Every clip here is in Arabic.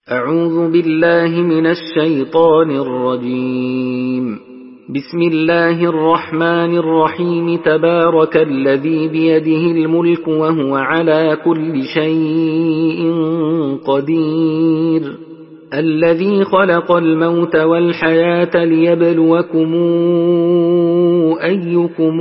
أعوذ بالله من الشيطان الرجيم. بسم الله الرحمن الرحيم. تبارك الذي بيده الملك وهو على كل شيء قدير، الذي خلق الموت والحياة ليبلوكم أيكم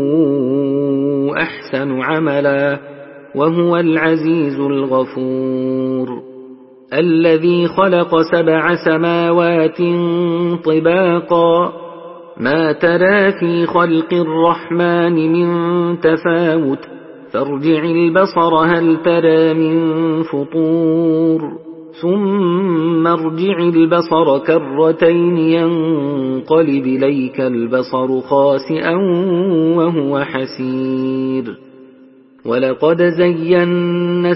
أحسن عملا، وهو العزيز الغفور. الذي خلق 7 سماوات طباقا، ما ترى في خلق الرحمن من تفاوت، فارجع البصر هل ترى من فطور، ثم ارجع البصر كرتين ينقلب إليك البصر خاسئا وهو حسير. ولقد زينا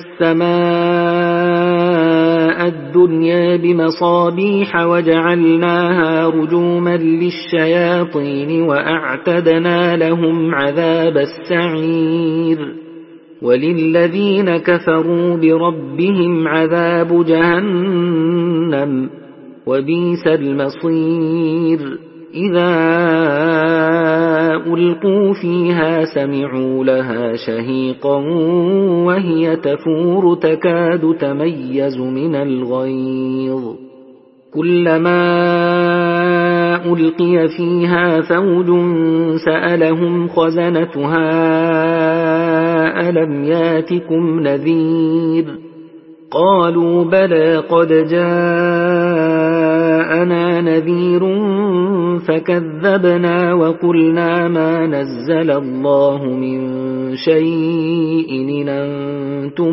السماء الدنيا بمصابيح وجعلناها رجوما للشياطين وأعتدنا لهم عذاب السعير. وللذين كفروا بربهم عذاب جهنم وبئس المصير. إذا ألقوا فيها سمعوا لها شهيقا وهي تفور تكاد تميز من الغيظ، كلما ألقي فيها فوج سألهم خزنتها ألم ياتكم نذير، قالوا بلى قد جاءنا نذير فكذبنا وقلنا ما نزل الله من شيء إن أنتم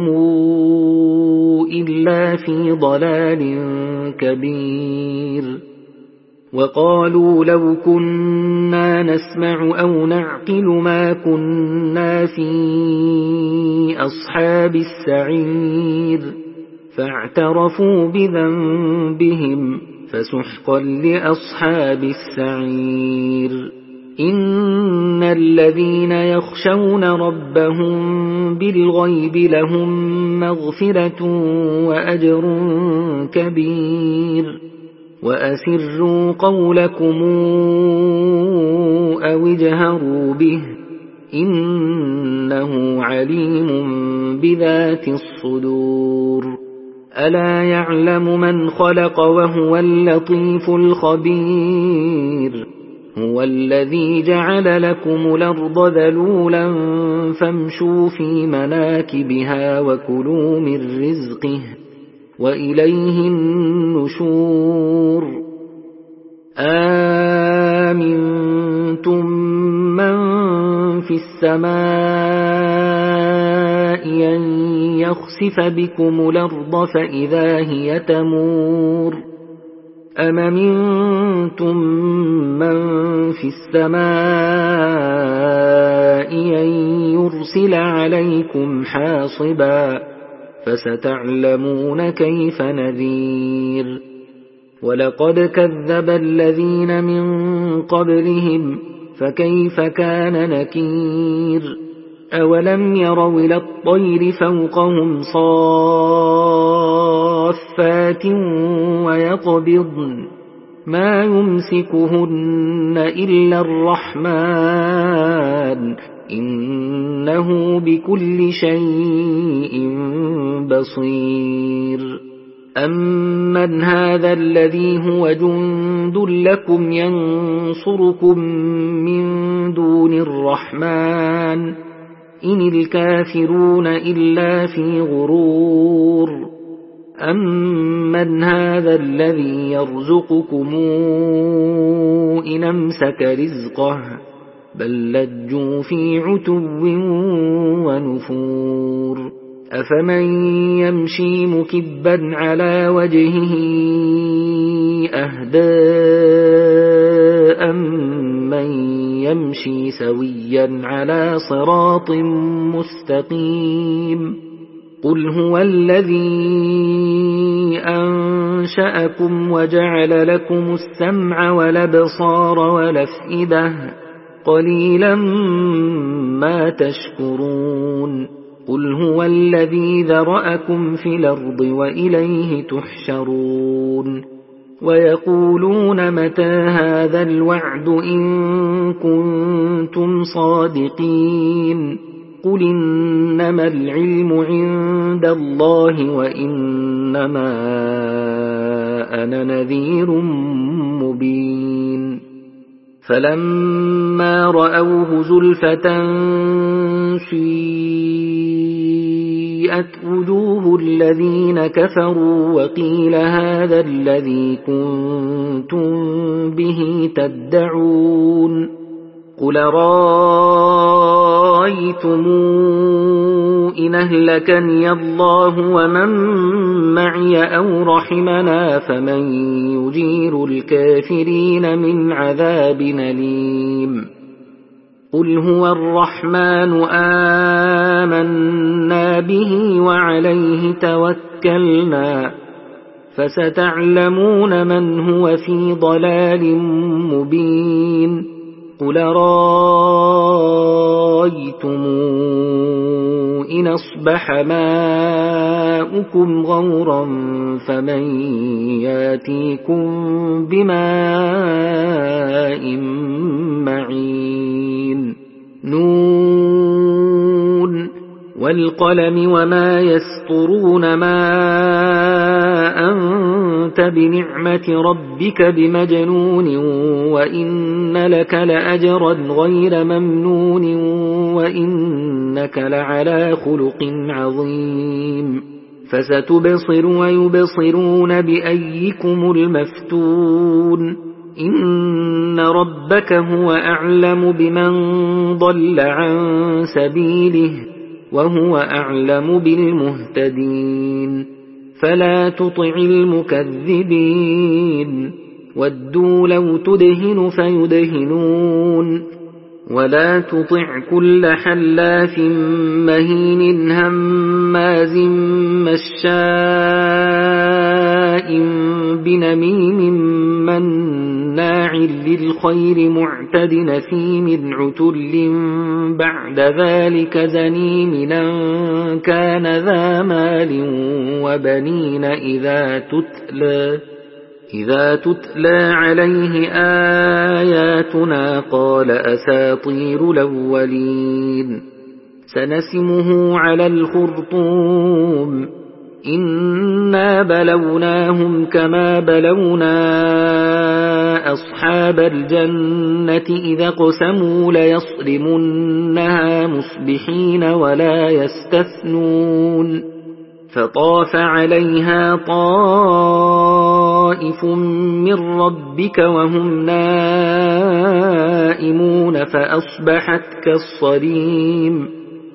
إلا في ضلال كبير. وقالوا لو كنا نسمع أو نعقل ما كنا في أصحاب السعير، فاعترفوا بذنبهم فسحقا لأصحاب السعير. إن الذين يخشون ربهم بالغيب لهم مغفرة وأجر كبير. وأسروا قولكم أو اجهروا به إنه عليم بذات الصدور. ألا يعلم من خلق وهو اللطيف الخبير. هو الذي جعل لكم الأرض ذلولا فامشوا في مناكبها وكلوا من رزقه وإليه النشور. آمنتم من في السماء أن يخسف بكم الأرض فإذا هي تمور، أم أمنتم من في السماء أن يرسل عليكم حاصبا، فستعلمون كيف نذير. ولقد كذب الذين من قبلهم فكيف كان نكير. أولم يروا إلى الطير فوقهم صافات ويقبضن ما يمسكهن إلا الرحمن إنه بكل شيء بصير. أمن هذا الذي هو جند لكم ينصركم من دون الرحمن إن الكافرون إلا في غرور. أمن هذا الذي يرزقكم إن أمسك رزقه بل لجوا في عتو ونفور. أفمن يمشي مكبا على وجهه أهدى أمن يمشي سويا على صراط مستقيم. قل هو الذي أنشأكم وجعل لكم السمع والأبصار والأفئدة قليلا ما تشكرون. قل هو الذي ذرأكم في الأرض وإليه تحشرون ويقولون متى هذا الوعد إن كنتم صادقين قل إنما العلم عند الله وإنما أنا نذير مبين فلما رأوه زلفة سيئت وجوه الذين كفروا وقيل هذا الذي كنتم به تدعون قل رأيتم إن أهلكني الله ومن معي أو رحمنا فمن يجير الكافرين من عذاب أليم قل هو الرحمن آمنا به وعليه توكلنا فستعلمون من هو في ضلال مبين قل رأيتم إن أصبح ماؤكم غورا فمن ياتيكم بماء معين نون والقلم وما يسطرون ما أنت بنعمة ربك بمجنون وإن لك لأجرا غير ممنون وإنك لعلى خلق عظيم فستبصر ويبصرون بأيكم المفتون إن ربك هو أعلم بمن ضل عن سبيله وهو أعلم بالمهتدين فلا تطع المكذبين ودوا لو تدهن فيدهنون ولا تطع كل حلاف مهين هماز مشاء بنميم مناع للخير معتد نثيم عتل بعد ذلك زنيم أن كان ذا مال وبنين إذا تتلى عليه آياتنا قال أساطير الأولين سنسمه على الخرطوم إنا بلوناهم كما بلونا أصحاب الجنة إذا قسموا ليصرمنها مصبحين ولا يستثنون فطاف عليها طائف من ربك وهم نائمون فأصبحت كالصريم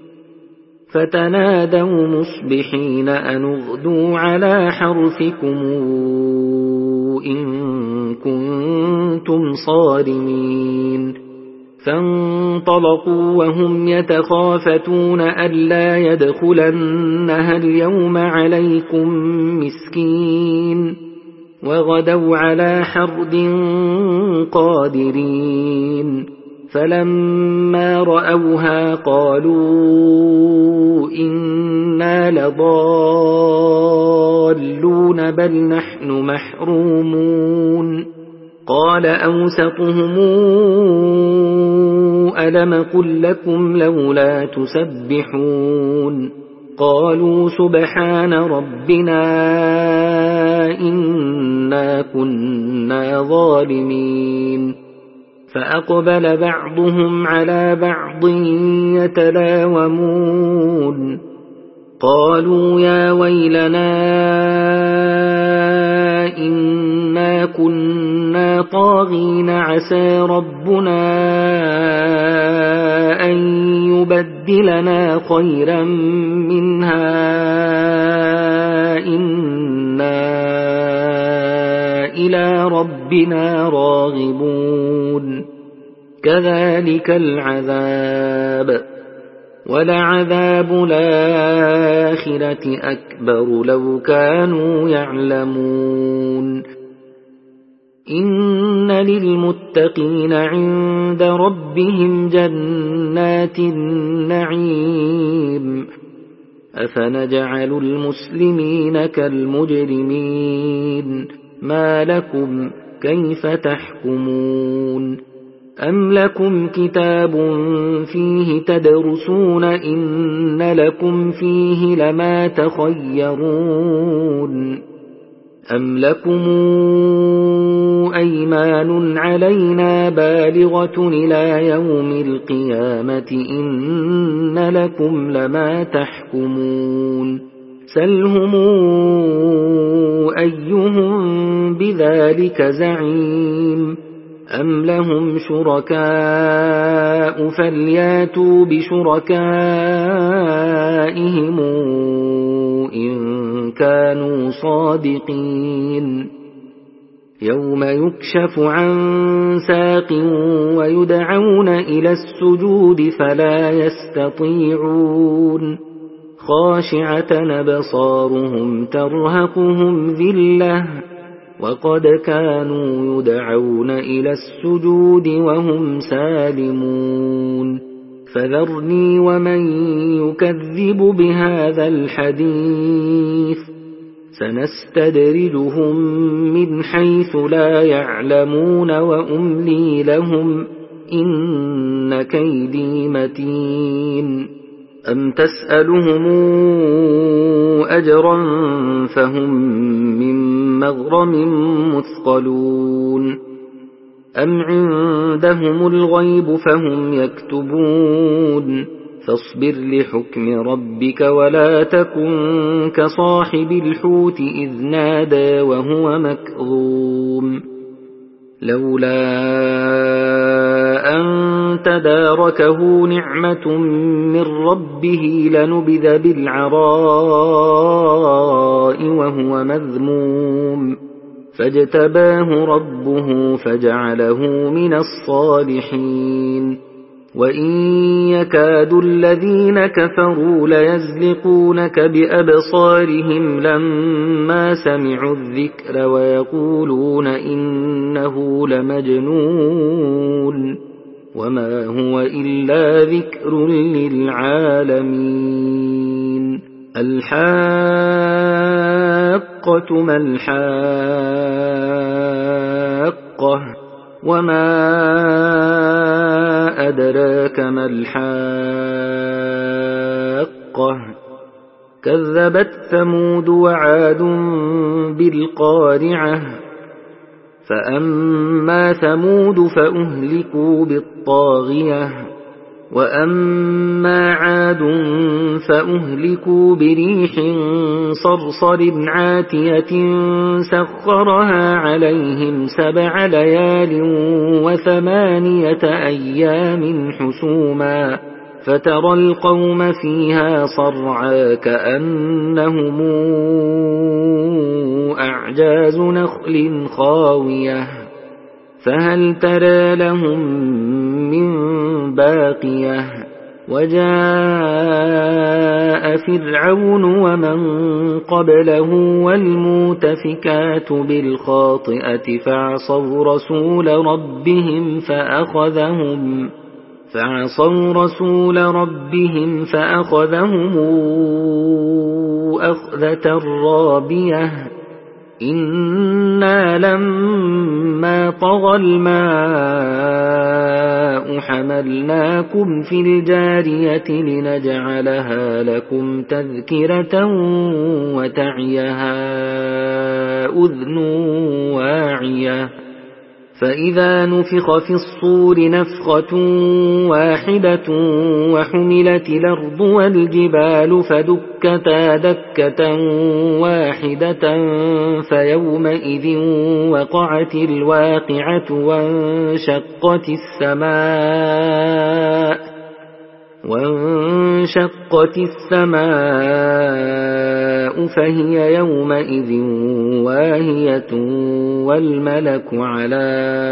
فتنادوا مصبحين أن اغدوا على حرثكم إن كنتم صارمين فانطلقوا وهم يتخافتون ألا يدخلنها اليوم عليكم مسكين وغدوا على حرد قادرين فلما رأوها قالوا إنا لضالون بل نحن محرومون قال أوسطهم ألم قل لكم لولا تسبحون قالوا سبحان ربنا إنا كنا ظالمين فأقبل بعضهم على بعض يتلاومون قالوا يا ويلنا إنا كنا طاغين عسى ربنا أن يبدلنا خيرا منها إنا إلى ربنا راغبون كذلك العذاب ولعذاب الآخرة أكبر لو كانوا يعلمون إن للمتقين عند ربهم جنات النعيم أفنجعل المسلمين كالمجرمين ما لكم كيف تحكمون أم لكم كتاب فيه تدرسون إن لكم فيه لما تخيرون أم لكم أيمان علينا بالغة إلى يوم القيامة إن لكم لما تحكمون سلهم أيهم بذلك زعيم أم لهم شركاء فلياتوا بشركائهم إن كانوا صادقين يوم يكشف عن ساق ويدعون إلى السجود فلا يستطيعون خاشعة أبصارهم ترهقهم ذلة وقد كانوا يدعون إلى السجود وهم سالمون فذرني ومن يكذب بهذا الحديث سنستدرجهم من حيث لا يعلمون وأملي لهم إن كيدي متين أم تسألهم أجرا فهم من مغرم مثقلون أم عندهم الغيب فهم يكتبون فاصبر لحكم ربك ولا تكن كصاحب الحوت إذ نادى وهو مكظوم لولا أن تداركه نعمة من ربه لنبذ بالعراء وهو مذموم فاجتباه ربه فجعله من الصالحين وإن يكاد الذين كفروا ليزلقونك بأبصارهم لما سمعوا الذكر ويقولون إنه لمجنون وما هو إلا ذكر للعالمين الحاقة ما الحاقة وما أدراك ما الحاقة كذبت ثمود وعاد بالقارعة فأما ثمود فأهلكوا بالطاغية وأما عاد فأهلكوا بريح صرصر عاتية سخرها عليهم 7 ليال و8 أيام حسوما فترى القوم فيها صرعا كأنهم أعجاز نخل خاوية فهل ترى لهم من باقية وجاء فرعون ومن قبله والمؤتفكات بالخاطئة فعصوا رسول ربهم فأخذهم أخذة رابية إنا لما طغى الماء حملناكم في الجارية لنجعلها لكم تذكرة وتعيها أذن واعية فإذا نفخ في الصور نفخة واحدة وحملت الأرض والجبال فدكتا دكة واحدة فيومئذ وقعت الواقعة وانشقت السماء فهي يومئذ واهية والملك على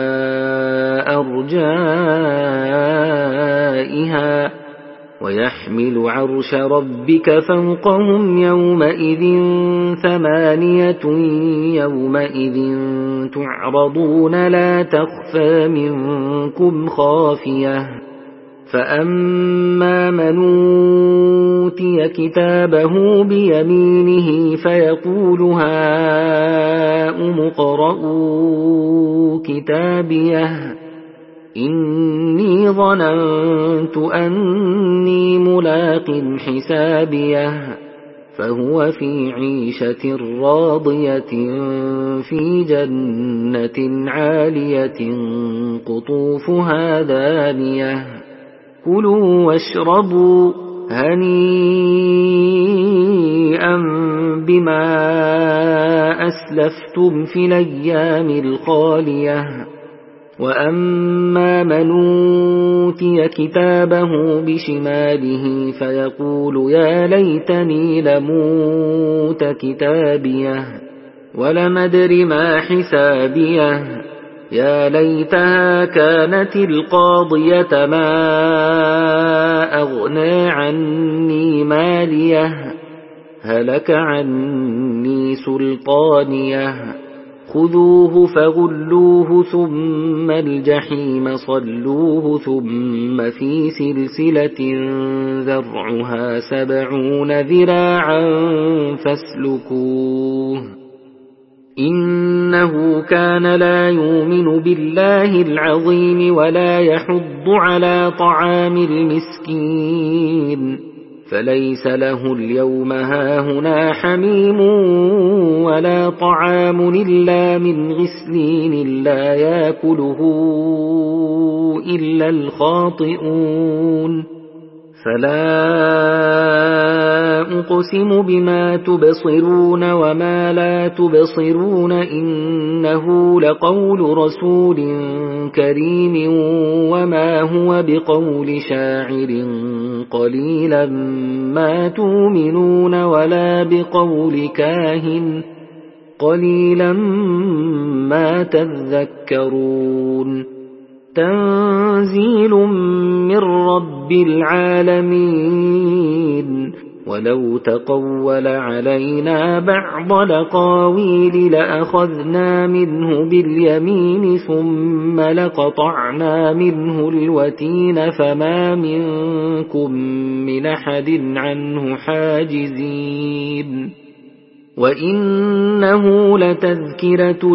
أرجائها ويحمل عرش ربك فوقهم يومئذ 8 يومئذ تعرضون لا تخفى منكم خافية فأما من أوتي كتابه بيمينه فيقول هاؤم اقرءوا كتابيه إني ظننت أني ملاق حسابيه فهو في عيشة راضية في جنة عالية قطوفها دانية كلوا واشربوا هنيئا بما أسلفتم في الأيام الخالية وأما من أوتي كتابه بشماله فيقول يا ليتني لموت كتابيه ولم أدر ما حسابيه يا ليتها كانت القاضية ما أغنى عني ماليه هلك عني سلطانيه خذوه فغلوه ثم الجحيم صلوه ثم في سلسلة ذرعها 70 ذراعا فاسلكوه إنه كان لا يؤمن بالله العظيم ولا يحض على طعام المسكين فليس له اليوم هاهنا حميم ولا طعام إلا من غسلين لا يأكله إلا الخاطئون فلا أقسم بما تبصرون وما لا تبصرون إنه لقول رسول كريم وما هو بقول شاعر قليلا ما تؤمنون ولا بقول كاهن قليلا ما تذكرون تنزيل من رب العالمين ولو تقول علينا بعض الأقاويل لأخذنا منه باليمين ثم لقطعنا منه الوتين فما منكم من أحد عنه حاجزين وإنه لتذكرة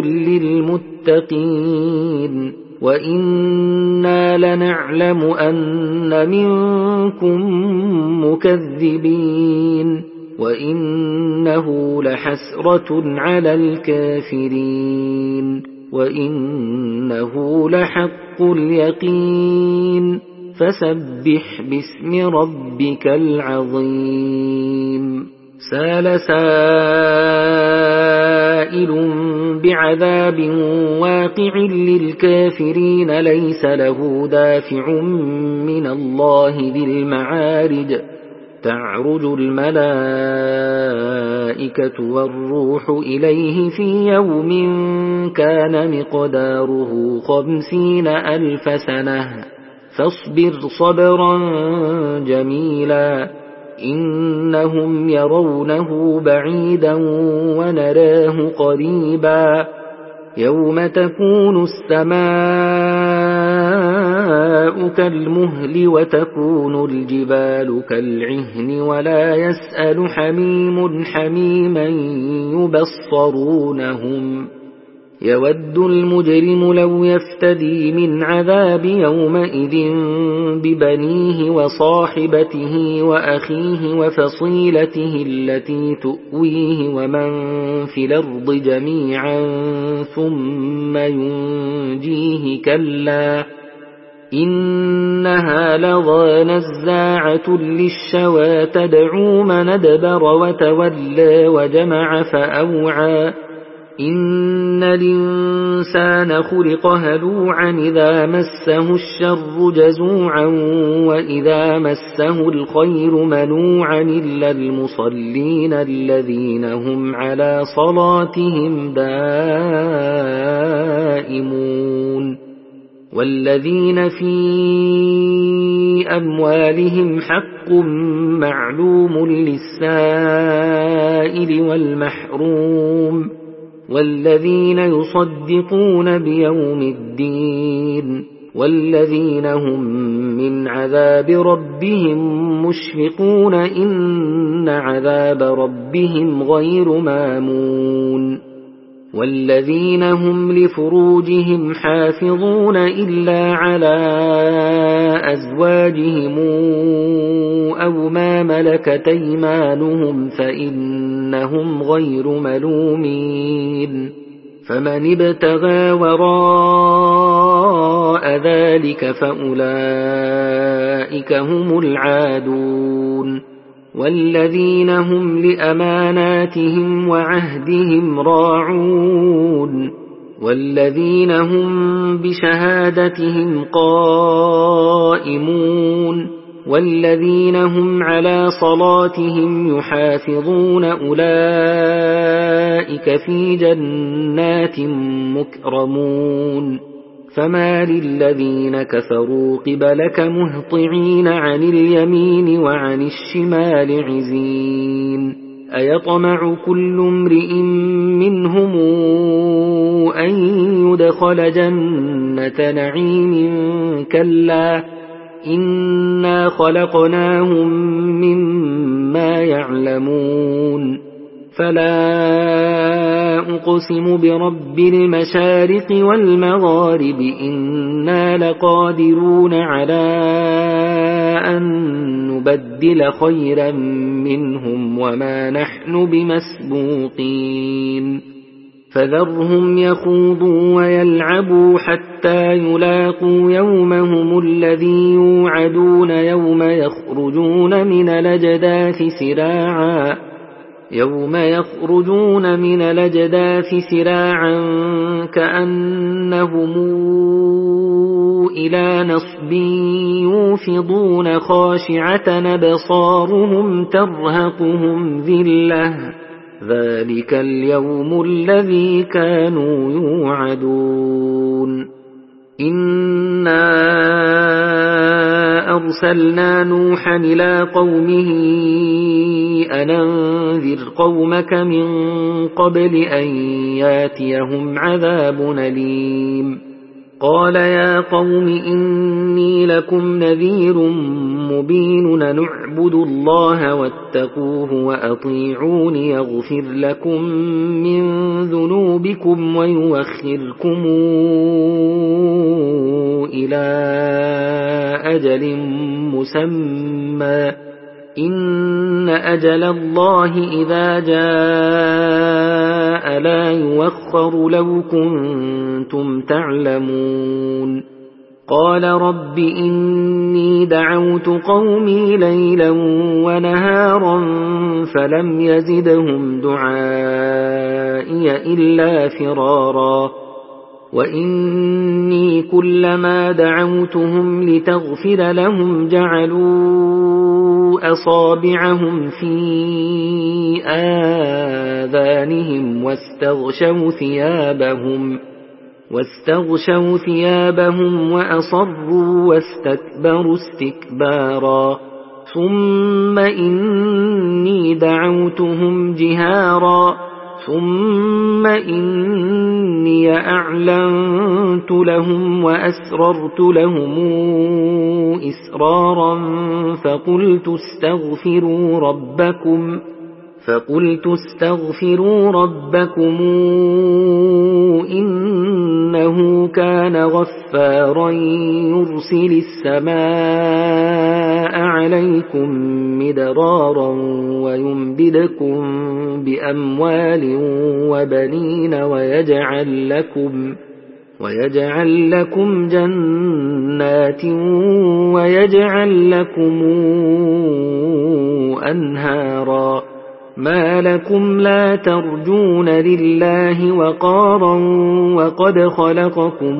للمتقين وإنا لنعلم أن منكم مكذبين وإنه لحسرة على الكافرين وإنه لحق اليقين فسبح باسم ربك العظيم سال سائل بعذاب واقع للكافرين ليس له دافع من الله ذي المعارج تعرج الملائكة والروح إليه في يوم كان مقداره 50,000 سنة فاصبر صبرا جميلا إنهم يرونه بعيدا ونراه قريبا يوم تكون السماء كالمهل وتكون الجبال كالعهن ولا يسأل حميم حميما يبصرونهم يود المجرم لو يفتدي من عذاب يومئذ ببنيه وصاحبته وأخيه وفصيلته التي تؤويه ومن في الأرض جميعا ثم ينجيه كلا إنها لظى نزاعة للشوى تدعو من أدبر وتولى وجمع فأوعى إن الإنسان خلق هلوعا إذا مسه الشر جزوعا وإذا مسه الخير منوعا إلا المصلين الذين هم على صلاتهم دائمون والذين في أموالهم حق معلوم للسائل والمحروم والذين يصدقون بيوم الدين والذين هم من عذاب ربهم مشفقون إن عذاب ربهم غير مامون والذين هم لفروجهم حافظون إلا على أزواجهم أو ما ملكت أيمانهم فإنهم غير ملومين فمن ابتغى وراء ذلك فأولئك هم العادون والذين هم لأماناتهم وعهدهم راعون والذين هم بشهادتهم قائمون والذين هم على صلاتهم يحافظون أولئك في جنات مكرمون فما للذين كفروا قبلك مهطعين عن اليمين وعن الشمال عزين أيطمع كل امرئ منهم أن يدخل جنة نعيم كلا إنا خلقناهم مما يعلمون فلا أقسم برب المشارق والمغارب إنا لقادرون على أن نبدل خيرا منهم وما نحن بمسبوقين فذرهم يخوضوا ويلعبوا حتى يلاقوا يومهم الذي يوعدون يوم يخرجون من الأجداث سراعا كأنهم إلى نصب يوفضون خاشعة أبصارهم ترهقهم ذلة ذلك اليوم الذي كانوا يوعدون إنا أرسلنا نوحا إلى قومه أن أنذر قومك من قبل أن ياتيهم عذاب أليم قال يا قوم إني لكم نذير مبين نعبد الله واتقوه وأطيعون يغفر لكم من ذنوبكم ويوخركم إلى أجل مسمى إن أجل الله إذا جاء لا يوخر لو كنتم تعلمون قال رب إني دعوت قومي ليلا ونهارا فلم يزدهم دعائي إلا فرارا وإني كلما دعوتهم لتغفر لهم جعلوا أصابعهم في آذانهم واستغشوا ثيابهم وأصروا واستكبروا استكبارا ثم إني دعوتهم جهارا ثم إني أعلنت لهم وأسررت لهم إسرارا فقلت استغفروا ربكم إنه كان غفارا يرسل السماء عليكم مدرارا ويمددكم بأموال وبنين ويجعل لكم جنات ويجعل لكم أنهارا ما لكم لا ترجون لله وقارا وقد خلقكم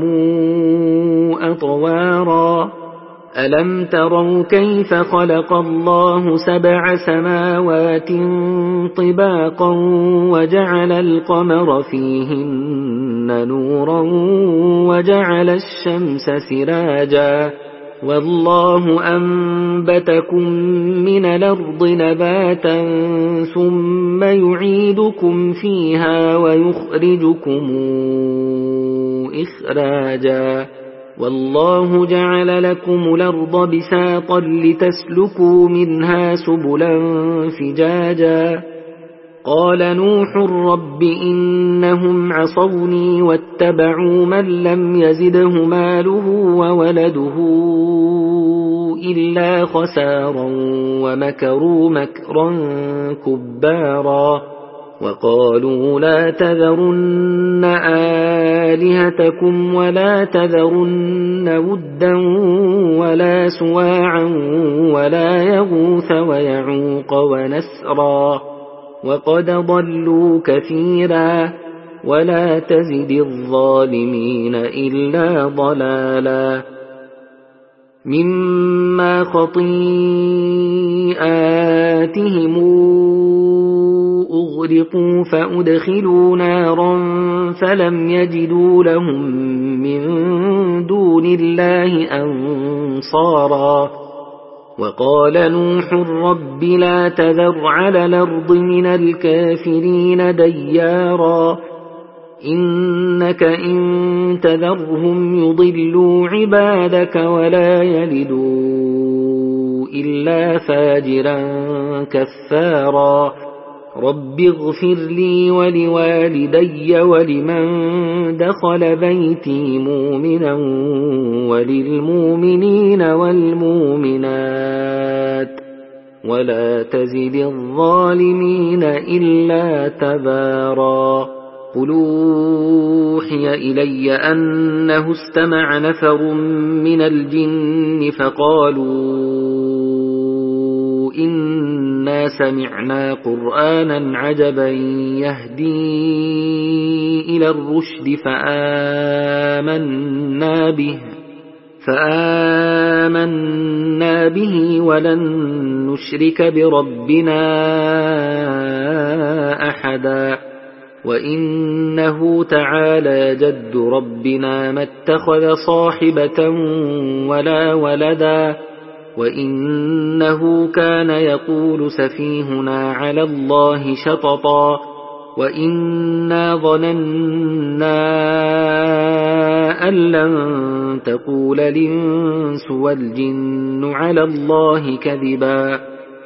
أطوارا ألم تروا كيف خلق الله 7 سماوات طباقا وجعل القمر فيهن نورا وجعل الشمس سراجا والله أنبتكم من الأرض نباتا ثم يعيدكم فيها ويخرجكم إخراجا والله جعل لكم الأرض بساطا لتسلكوا منها سبلا فجاجا قال نوح رب إنهم عصوني واتبعوا من لم يزده ماله وولده إلا خسارا ومكروا مكرا كبارا وقالوا لا تذرن آلهتكم ولا تذرن ودا ولا سواعا ولا يغوث ويعوق ونسرا وقد ضلوا كثيرا ولا تزد الظالمين إلا ضلالا مما خطيئاتهم أغرقوا فأدخلوا نارا فلم يجدوا لهم من دون الله أنصارا وقال نوح رب لا تذر على الأرض من الكافرين ديارا إنك إن تذرهم يضلوا عبادك ولا يلدوا إلا فاجرا كفارا رب اغفر لي ولوالدي ولمن دخل بيتي مؤمنا وللمؤمنين والمؤمنات ولا تزد الظالمين إلا تبارا قل أوحي إلي أنه استمع نفر من الجن فقالوا إنا سمعنا قرآنا عجبا يهدي إلى الرشد فآمنا به ولن نشرك بربنا أحدا وإنه تعالى جد ربنا ما اتخذ صاحبة ولا ولدا وإنه كان يقول سفيهنا على الله شططا وإنا ظننا أن لن تقول الإنس والجن على الله كذبا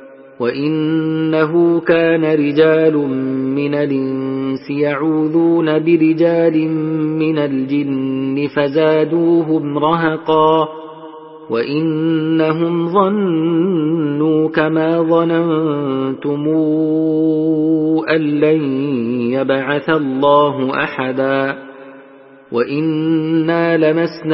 وإنه كان رجال من الإنس يعوذون برجال من الجن فزادوهم رهقا وإنهم ظنوا كما ظننتم أن لن يبعث الله أحدا وإنا لمسنا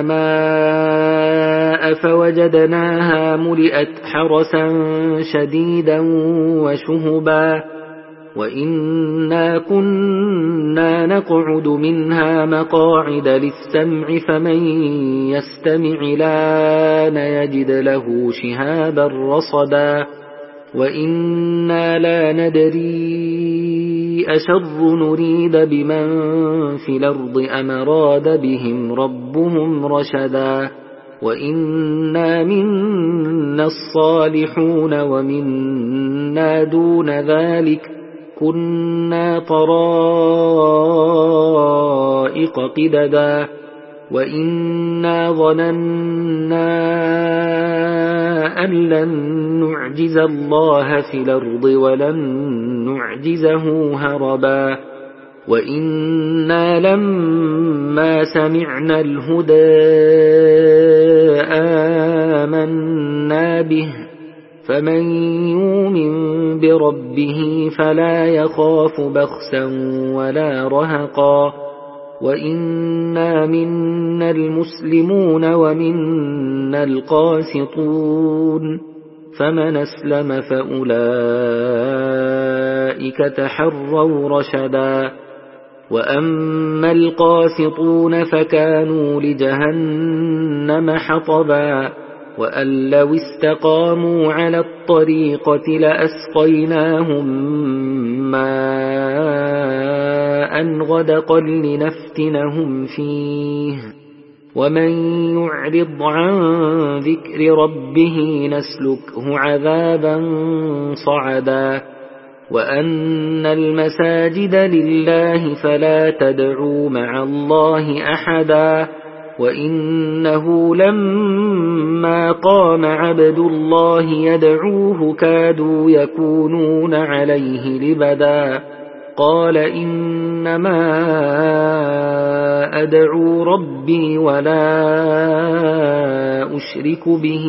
السماء فوجدناها ملئت حرسا شديدا وشهبا وإنا كنا نقعد منها مقاعد للسمع فمن يستمع لان يجد له شهابا رصدا وإنا لا ندري أشر نريد بمن في الأرض أم أراد بهم ربهم رشدا وإنا منا الصالحون ومنا دون ذلك كنا طرائق قددا وإنا ظننا أن لن نعجز الله في الأرض ولن نعجزه هربا وإنا لما سمعنا الهدى آمنا به فمن يؤمن بربه فلا يخاف بخسا ولا رهقا وإنا منا المسلمون ومنا القاسطون فمن أسلم فأولئك تحروا رشدا وأما القاسطون فكانوا لجهنم حطبا وأن لو استقاموا على الطريقة لأسقيناهم ماء غدقا لنفتنهم فيه ومن يعرض عن ذكر ربه نسلكه عذابا صعدا وأن المساجد لله فلا تدعوا مع الله أحدا وإنه لما قام عبد الله يدعوه كادوا يكونون عليه لبدا قال إنما أدعو ربي ولا أشرك به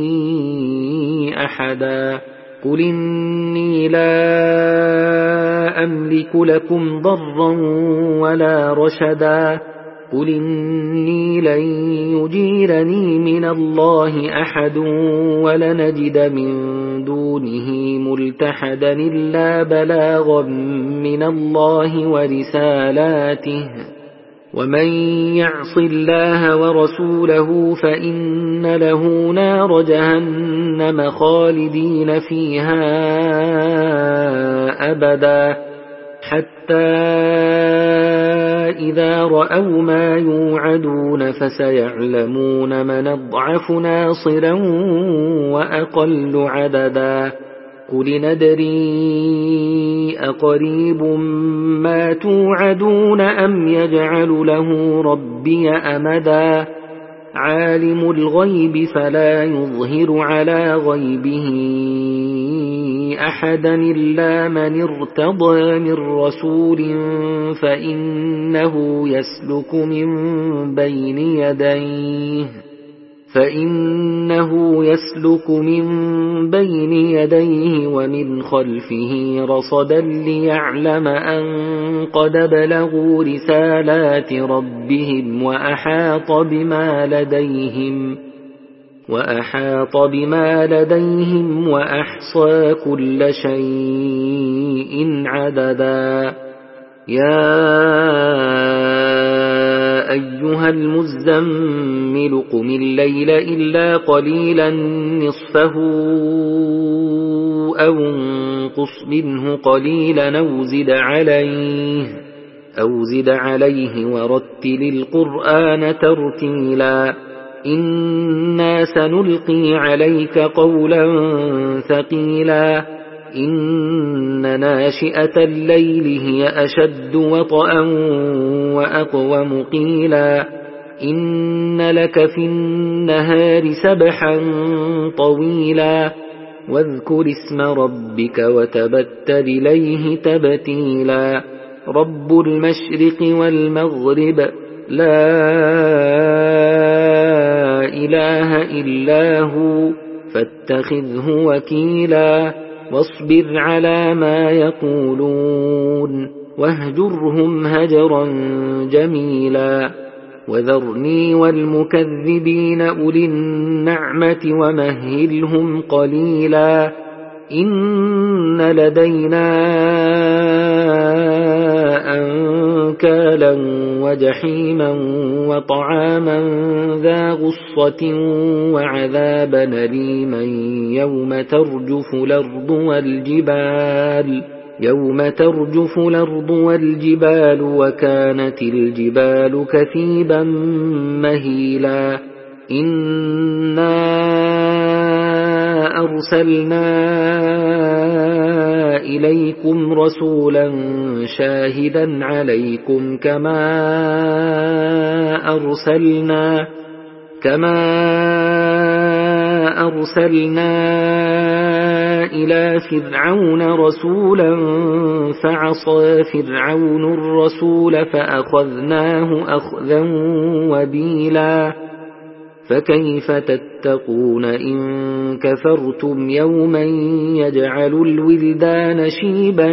أحدا قل إني لا أملك لكم ضرا ولا رشدا قل إني لن يجيرني من الله أحد ولنجد من دونه ملتحدا إلا بلاغا من الله ورسالاته ومن يعص الله ورسوله فإن له نار جهنم خالدين فيها أبدا حتى إذا رأوا ما يوعدون فسيعلمون من أضعف ناصرا وأقل عددا قل ندري أقريب ما توعدون أم يجعل له ربي أمدا عالم الغيب فلا يظهر على غيبه أحدا إلا من ارتضى من رسول فإنه يسلك من بين يديه ومن خلفه رصدا ليعلم أن قد بلغوا رسالات ربهم وأحاط بما لديهم وأحصى كل شيء عددا يا أيها المزمل قم الليل إلا قليلا نصفه أو انقص منه قليلا أو زد عليه ورتل القرآن ترتيلا إنا سنلقي عليك قولا ثقيلا إن ناشئة الليل هي أشد وطئا وأقوم قيلا إن لك في النهار سبحا طويلا واذكر اسم ربك وتبتل إليه تبتيلا رب المشرق والمغرب لا إله إلا هو فاتخذه وكيلا واصبر على ما يقولون واهجرهم هجرا جميلا وذرني والمكذبين أولي النعمة ومهلهم قليلا إن لدينا أنكالا وجحيما وطعاما ذا غصة وعذابا أليما يوم ترجف الأرض والجبال وكانت الجبال كثيبا مهيلا إنا أرسلنا إليكم رسولا شاهدا عليكم كما أرسلنا إلى فرعون رسولا فعصى فرعون الرسول فأخذناه أخذا وبيلا فكيف تتقون إن كفرتم يوما يجعل الولدان شيبا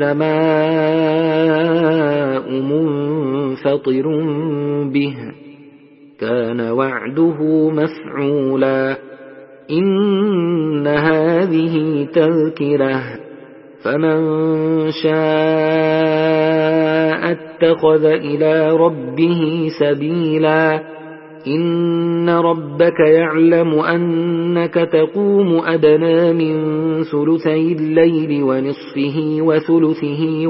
السماء منفطر به كان وعده مفعولا إن هذه تذكرة فمن شاء اتخذ إلى ربه سبيلا إن ربك يعلم أنك تقوم أدنى من ثلثي الليل ونصفه وثلثه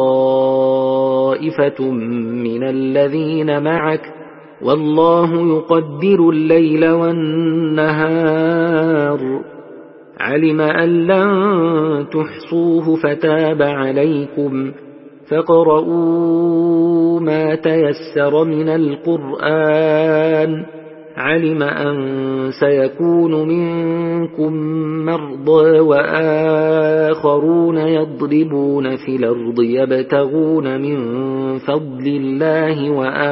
وطائفة من الذين معك والله يقدر الليل والنهار علم أن لن تحصوه فتاب عليكم فاقرؤوا ما تيسر من القرآن. علم أن سيكون منكم مرضى وآخرون يضربون في الأرض يبتغون من فضل الله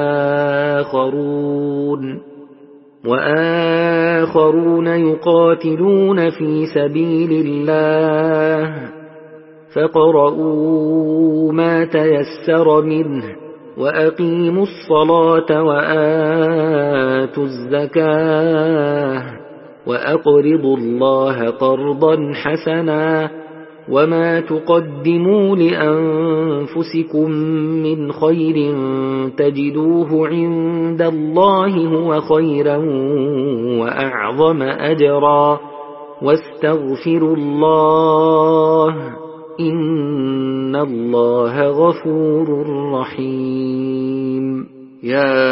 وآخرون يقاتلون في سبيل الله. فاقرؤوا ما تيسر منه وأقيموا الصلاة وآتوا الزكاة وأقرضوا الله قرضا حسنا وما تقدموا لأنفسكم من خير تجدوه عند الله هو خيرا وأعظم أجرا واستغفروا الله إن الله غفور رحيم. يا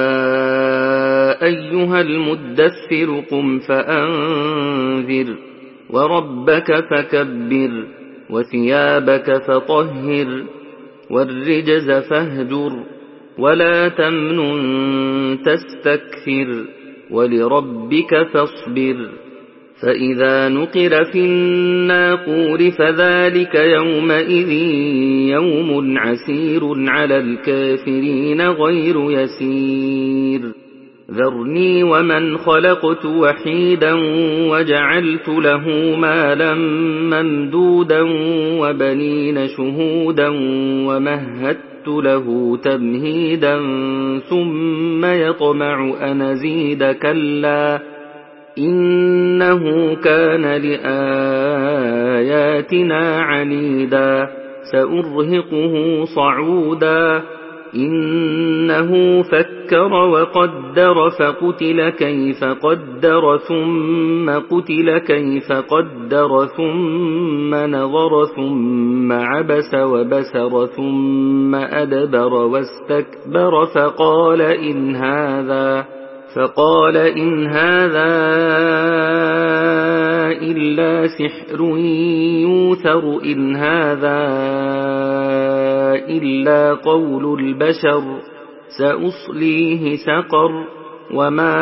أيها المدثر قم فأنذر وربك فكبر وثيابك فطهر والرجز فاهجر ولا تمنن تستكثر ولربك فاصبر. فإذا نقر في الناقور فذلك يومئذ يوم عسير على الكافرين غير يسير. ذرني ومن خلقت وحيدا وجعلت له مالا ممدودا وبنين شهودا ومهدت له تمهيدا ثم يطمع أن أزيد كلا إنه كان لآياتنا عنيدا سأرهقه صعودا. إنه فكر وقدر فقتل كيف قدر ثم قتل كيف قدر ثم نظر ثم عبس وبسر ثم أدبر واستكبر فقال إن هذا إلا سحر يوثر إن هذا إلا قول البشر سأصليه سقر وما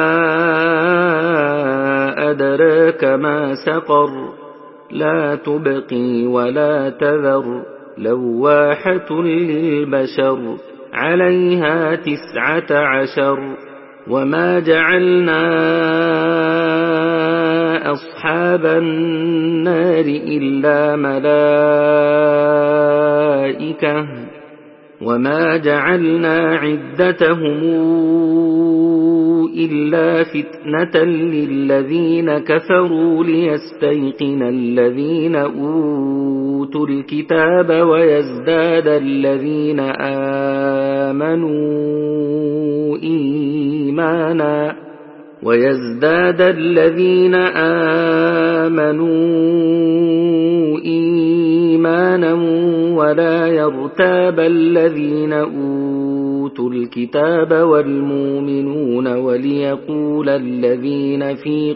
أدراك ما سقر لا تبقي ولا تذر لواحة للبشر عليها 19 وما جعلنا أصحاب النار إلا ملائكة وما جعلنا عدتهم إلا فتنة للذين كفروا ليستيقن الذين أوتوا الكتاب ويزداد الذين آمنوا إيمانا ولا يرتاب الذين أوتوا الكتاب والمؤمنون وليقول الذين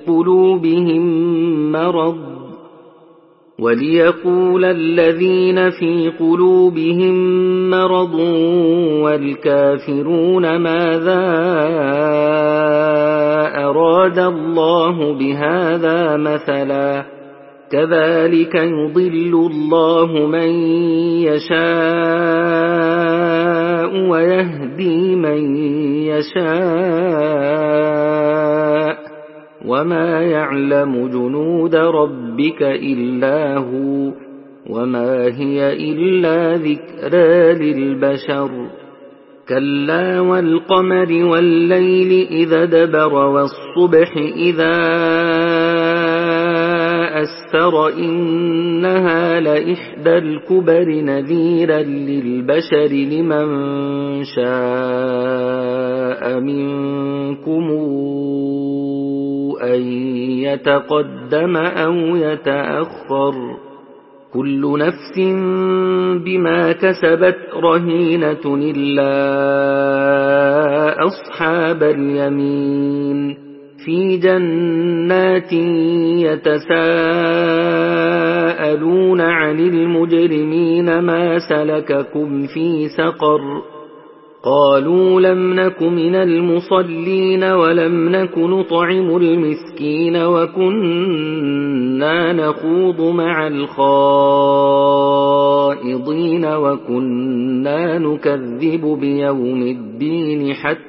في قلوبهم مرض والكافرون ماذا أراد الله بهذا مثلا كذلك يضل الله من يشاء ويهدي من يشاء وما يعلم جنود ربك إلا هو وما هي إلا ذكرى للبشر. كلا والقمر والليل إذا دبر والصبح إذا أسفر إنها لإحدى الكبر نذيرا للبشر لمن شاء منكم أن يتقدم أو يتأخر كل نفس بما كسبت رهينة إلا أصحاب اليمين في جنات يتساءلون عن المجرمين ما سلككم في سقر قالوا لم نك من المصلين ولم نك نطعم المسكين وكنا نخوض مع الخائضين وكنا نكذب بيوم الدين حتى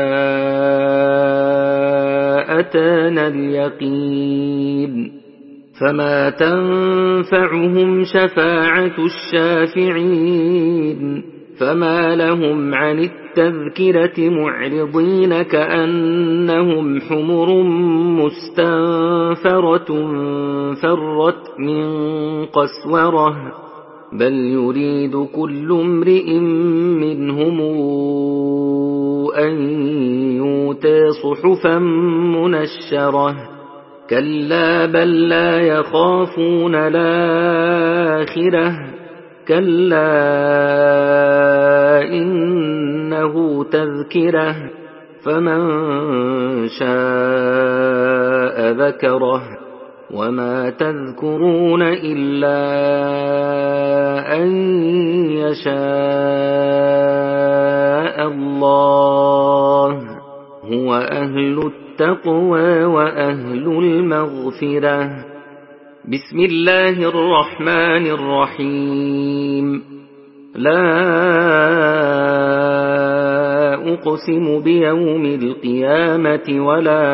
أتانا اليقين فما تنفعهم شفاعة الشافعين فما لهم عن التذكرة معرضين كأنهم حمر مستنفرة فرت من قسورة بل يريد كل امرئ منهم أن يؤتى صحفا منشرة كلا بل لا يخافون الآخرة كلا إنه تذكرة فمن شاء ذكره وما تذكرون إلا أن يشاء الله هو أهل التقوى وأهل المغفرة. بسم الله الرحمن الرحيم. لا أقسم بيوم القيامة ولا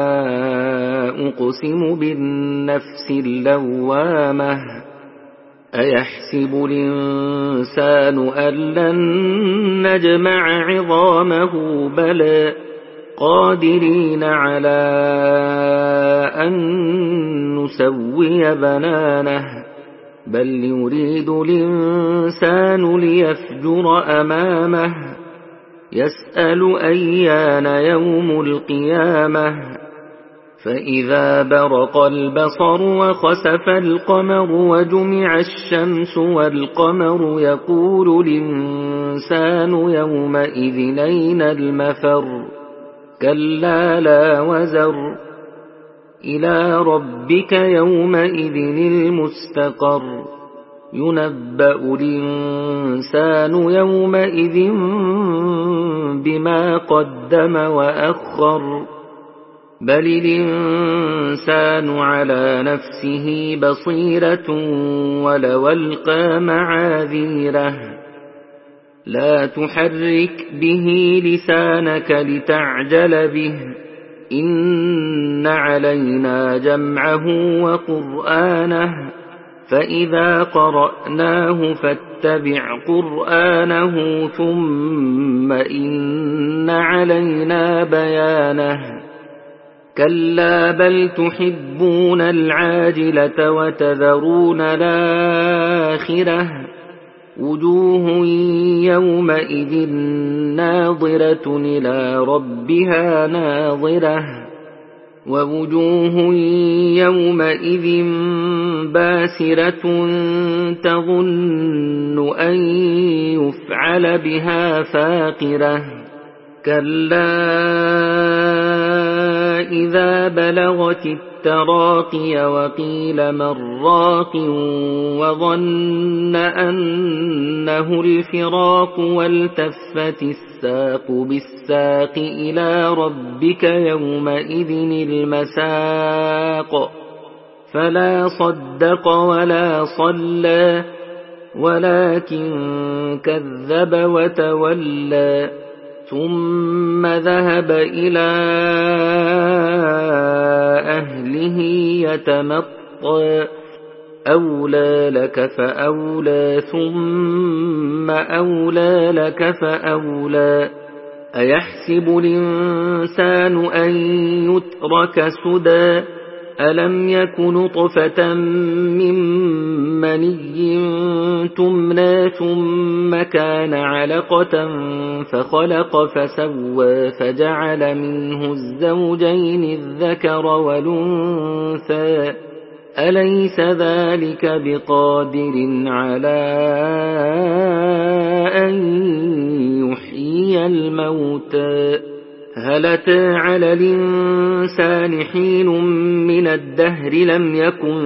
أقسم بالنفس اللوامة أيحسب الإنسان أن لن نجمع عظامه بلى قادرين على أن نسوي بنانه بل يريد الإنسان ليفجر أمامه يسأل أيان يوم القيامة فإذا برق البصر وخسف القمر وجمع الشمس والقمر يقول الإنسان يومئذ أين المفر كلا لا وزر إلى ربك يومئذ المستقر ينبأ الإنسان يومئذ بما قدم وأخر بل الإنسان على نفسه بصيرة ولو ألقى معاذيره لا تحرك به لسانك لتعجل به إن علينا جمعه وقرآنه فإذا قرأناه فاتبع قرآنه ثم إن علينا بيانه كلا بل تحبون العاجلة وتذرون الآخرة وجوه يومئذ ناظرة إلى ربها ناظرة ووجوه يومئذ باسرة تظن أن يفعل بها فاقرة كلا إذا بلغت التراقي وقيل من راق وظن أنه الفراق والتفت الساق بالساق إلى ربك يومئذ المساق فلا صدق ولا صلى ولكن كذب وتولى ثم ذهب إلى أهله يتمطى أولى لك فأولى ثم أولى لك فأولى أيحسب الإنسان أن يترك سدى ألم يك نطفة من مني تمنى ثم كان علقة فخلق فسوى فجعل منه الزوجين الذكر والأنثى أليس ذلك بقادر على أن يحيي الموتى هل أتى على الإنسان حين من الدهر لم يكن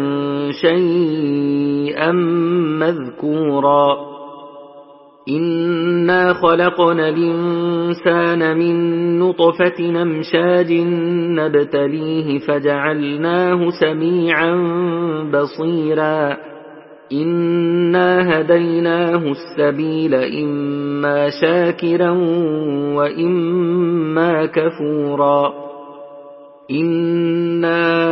شيئا مذكورا إنا خلقنا الإنسان من نطفة أمشاج نبتليه فجعلناه سميعا بصيرا إنا هديناه السبيل إما شاكرا وإما كفورا إنا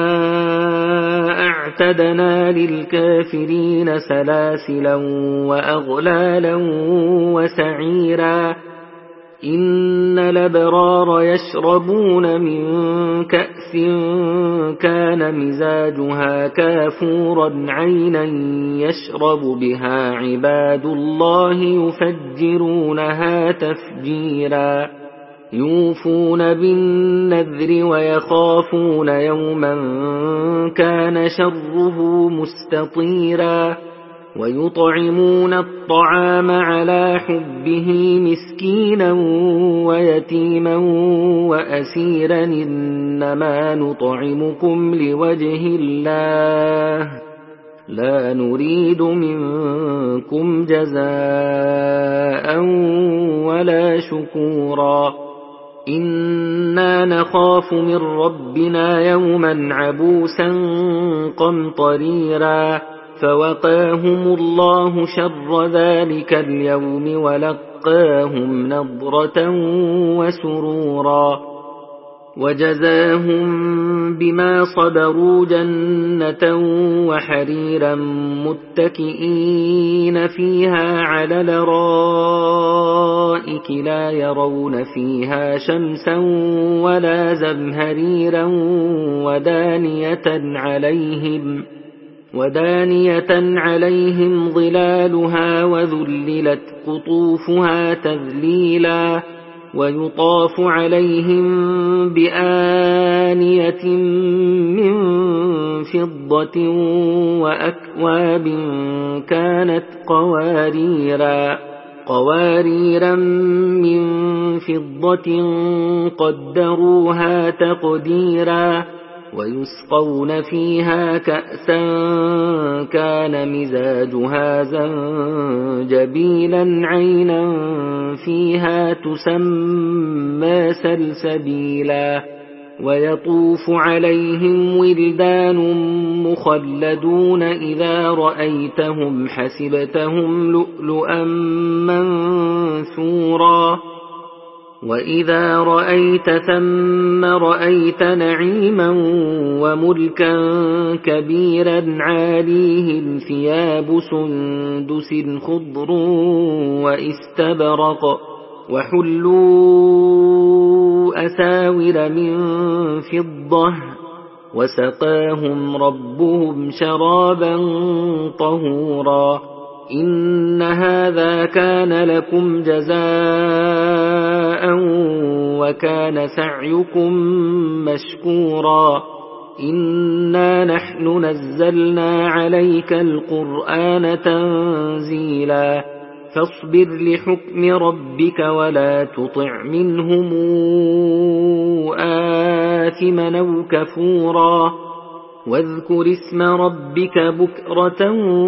أعتدنا للكافرين سلاسلا وأغلالا وسعيرا إن الأبرار يشربون من كأس كان مزاجها كافورا عينا يشرب بها عباد الله يفجرونها تفجيرا يوفون بالنذر ويخافون يوما كان شره مستطيرا ويطعمون الطعام على حبه مسكينا ويتيما وأسيرا إنما نطعمكم لوجه الله لا نريد منكم جزاء ولا شكورا إنا نخاف من ربنا يوما عبوسا قمطريرا فوقاهم الله شر ذلك اليوم ولقاهم نضرة وسرورا وجزاهم بما صبروا جنة وحريرا متكئين فيها على الأرائك لا يرون فيها شمسا ولا زمهريرا ودانية عليهم ظلالها وذللت قطوفها تذليلا ويطاف عليهم بآنية من فضة وأكواب كانت قواريرا من فضة قدروها تقديرا ويسقون فيها كأسا كان مزاجها زنجبيلا عينا فيها تسمى سلسبيلا ويطوف عليهم ولدان مخلدون إذا رأيتهم حسبتهم لؤلؤا منثورا وإذا رأيت ثم رأيت نعيما وملكا كبيرا عاليهم ثياب سندس خضر واستبرق وحلوا أساور من فضة وسقاهم ربهم شرابا طهورا إن هذا كان لكم جزاء وكان سعيكم مشكورا إنا نحن نزلنا عليك القرآن تنزيلا فاصبر لحكم ربك ولا تطع منهم آثما أو كفورا واذكر اسم ربك بكرة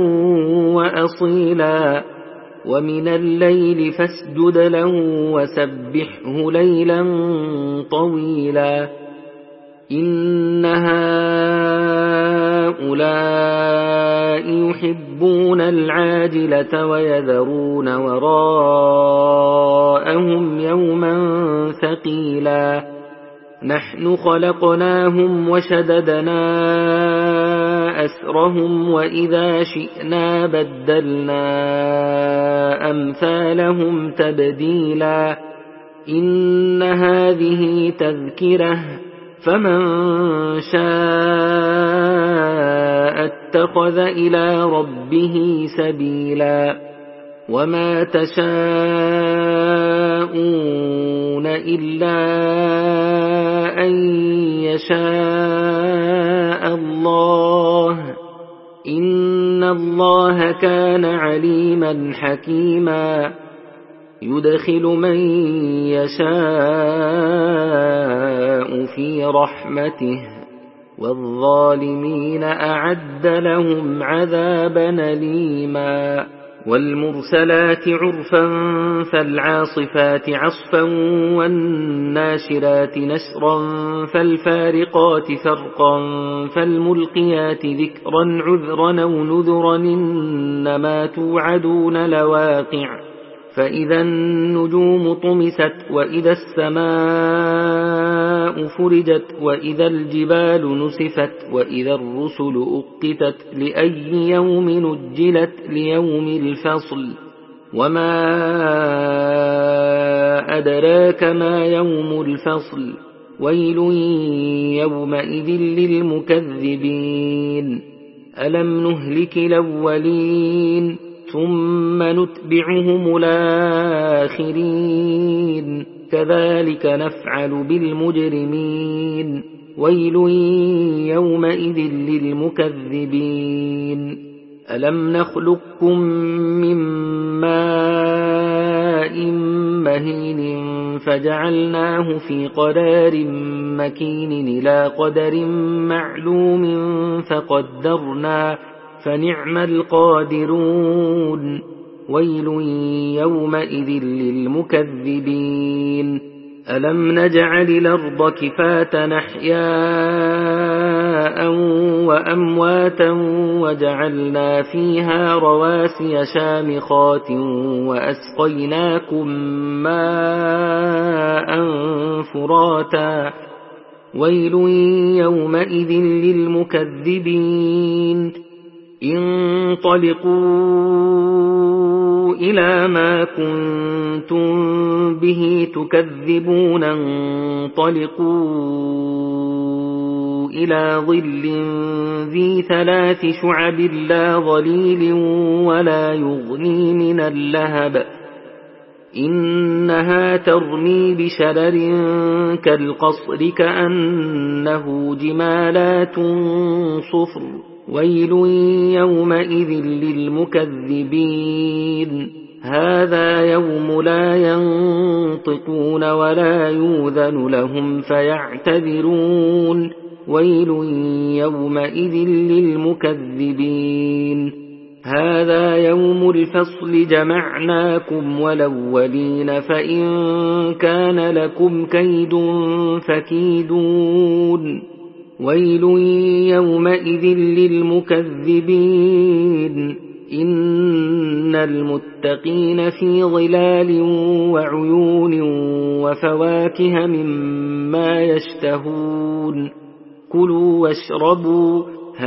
وأصيلا ومن الليل فاسجد له وسبحه ليلا طويلا إن هؤلاء يحبون العاجلة ويذرون وراءهم يوما ثقيلا نحن خلقناهم وشددنا أسرهم وإذا شئنا بدلنا أمثالهم تبديلا إن هذه تذكرة فمن شاء اتخذ إلى ربه سبيلا وما تشاءون إلا أن يشاء الله إن الله كان عليما حكيما يدخل من يشاء في رحمته والظالمين أعد لهم عذابا أليما والمرسلات عرفا فالعاصفات عصفا والناشرات نشرا فالفارقات فرقا فالملقيات ذكرا عذرا أو نذرا إنما توعدون لواقع فإذا النجوم طمست وإذا السماء فرجت وإذا الجبال نسفت وإذا الرسل أقتت لأي يوم نجلت ليوم الفصل وما أدراك ما يوم الفصل ويل يومئذ للمكذبين ألم نهلك الأولين ثم نتبعهم الآخرين كذلك نفعل بالمجرمين ويل يومئذ للمكذبين ألم نخلقكم من ماء مهين فجعلناه في قرار مكين إلى قدر معلوم فقدرنا فنعم القادرون ويل يومئذ للمكذبين ألم نجعل الأرض كفاة أحياء وأمواتا وجعلنا فيها رواسي شامخات وأسقيناكم ماء فراتا ويل يومئذ للمكذبين انطلقوا إلى ما كنتم به تكذبون انطلقوا إلى ظل ذي 3 شعب لا ظليل ولا يغني من اللهب إنها ترمي بشرر كالقصر كأنه جمالات صفر ويل يومئذ للمكذبين هذا يوم لا ينطقون ولا يؤذن لهم فيعتذرون ويل يومئذ للمكذبين هذا يوم الفصل جمعناكم والأولين فإن كان لكم كيد فكيدون ويل يومئذ للمكذبين إن المتقين في ظلال وعيون وفواكه مما يشتهون كلوا واشربوا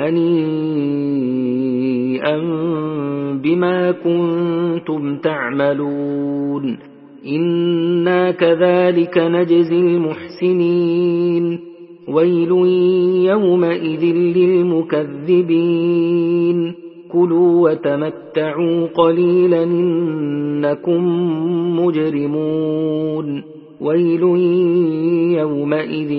هنيئا بما كنتم تعملون إنا كذلك نجزي المحسنين ويل يومئذ للمكذبين كلوا وتمتعوا قليلا إنكم مجرمون ويل يومئذ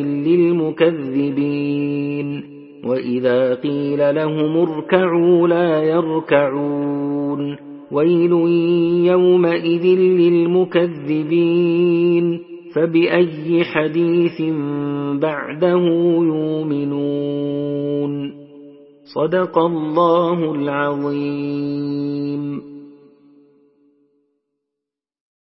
للمكذبين وإذا قيل لهم اركعوا لا يركعون ويل يومئذ للمكذبين فبأي حديث بعده يؤمنون صدق الله العظيم.